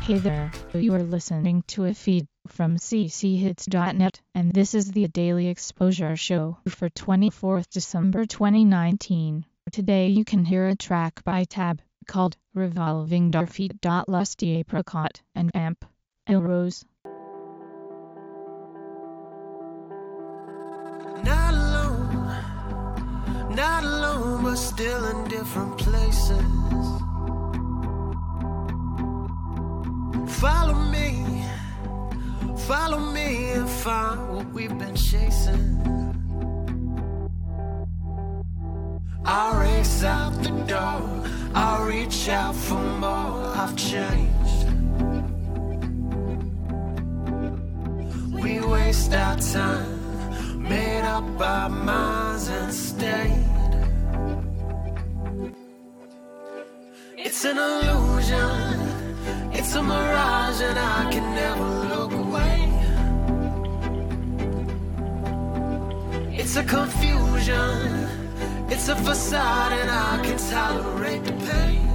Hey there, you are listening to a feed from cchits.net, and this is the Daily Exposure Show for 24th December 2019. Today you can hear a track by Tab, called Revolving Darfeet. Lusty Apricot and Amp. Elrose. Not alone, but still in different places. Follow me and find what we've been chasing. I'll race out the door, I'll reach out for more. I've changed. We waste our time, made up our minds and stayed. It's an illusion, it's a mirage, and I can never look away. It's a confusion, it's a facade, and I can tolerate the pain.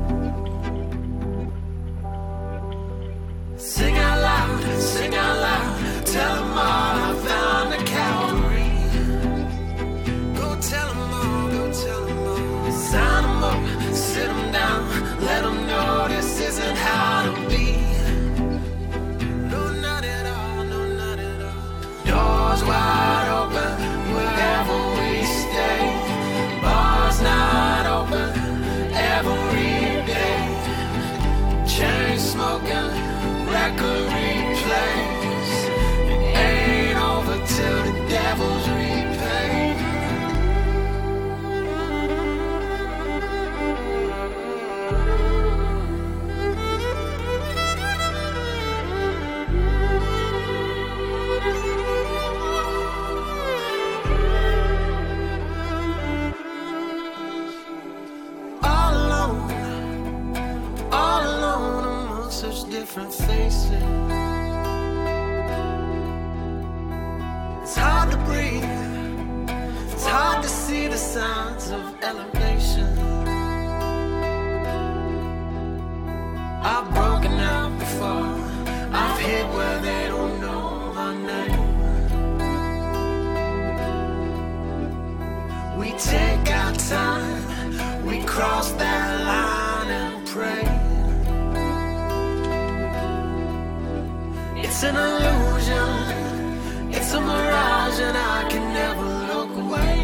Sing out loud, tell them all I found the Calvary. Go tell them all, sign them up, sit them down, let them know this isn't how to be. No, not at all, doors wide open wherever we stay. Bars not open every day. Chain smoking, record replays. It ain't over till the devil's repaid. All alone among such different faces. It's hard to breathe, it's hard to see the signs of elevation. I've broken out before, I've hit where they don't know my name. We take our time, we cross that line and pray. It's an illusion, it's a mirage, and I can never look away.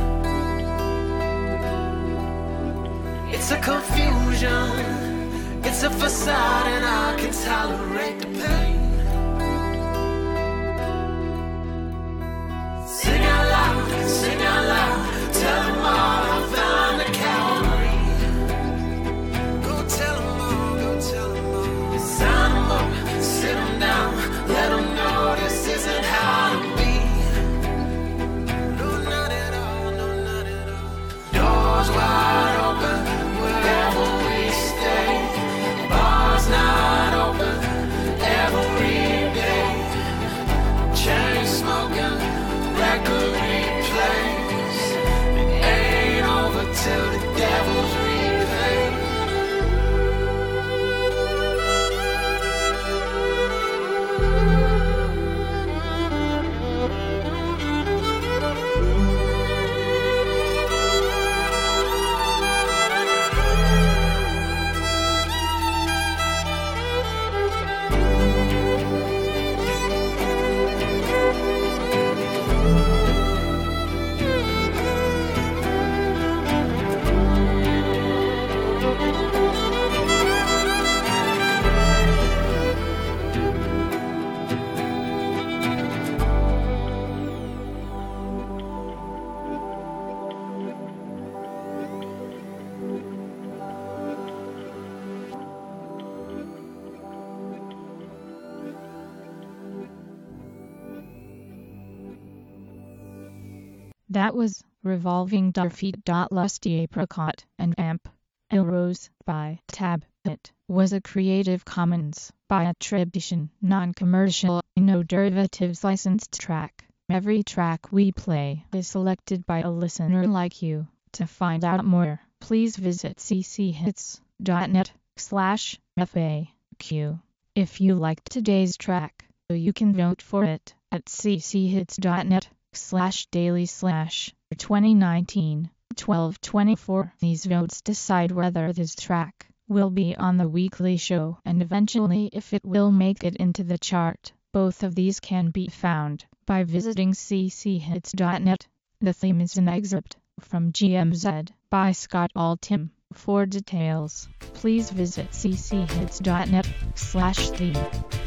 It's a confusion, it's a facade, and I can tolerate the pain. Sing out loud, tell them all I found the Calvary. Go tell them all, sign them up, sit them down, let them know this isn't how to be. No, not at all, doors wide open wherever we stay. Bars not open every day. Chain smoking, record replays. It ain't over till the devil's repaid. That was Revolving Darfeet. Lusty Apricot and Amp. Elrose by Tab. It was a Creative Commons by attribution, non-commercial, no derivatives licensed track. Every track we play is selected by a listener like you. To find out more, please visit cchits.net/FAQ. FAQ. If you liked today's track, you can vote for it at cchits.net/daily/2019-1224. These votes decide whether this track will be on the weekly show and eventually if it will make it into the chart. Both of these can be found by visiting cchits.net. The theme is an excerpt from GMZ by Scott Altham. For details, please visit cchits.net/theme.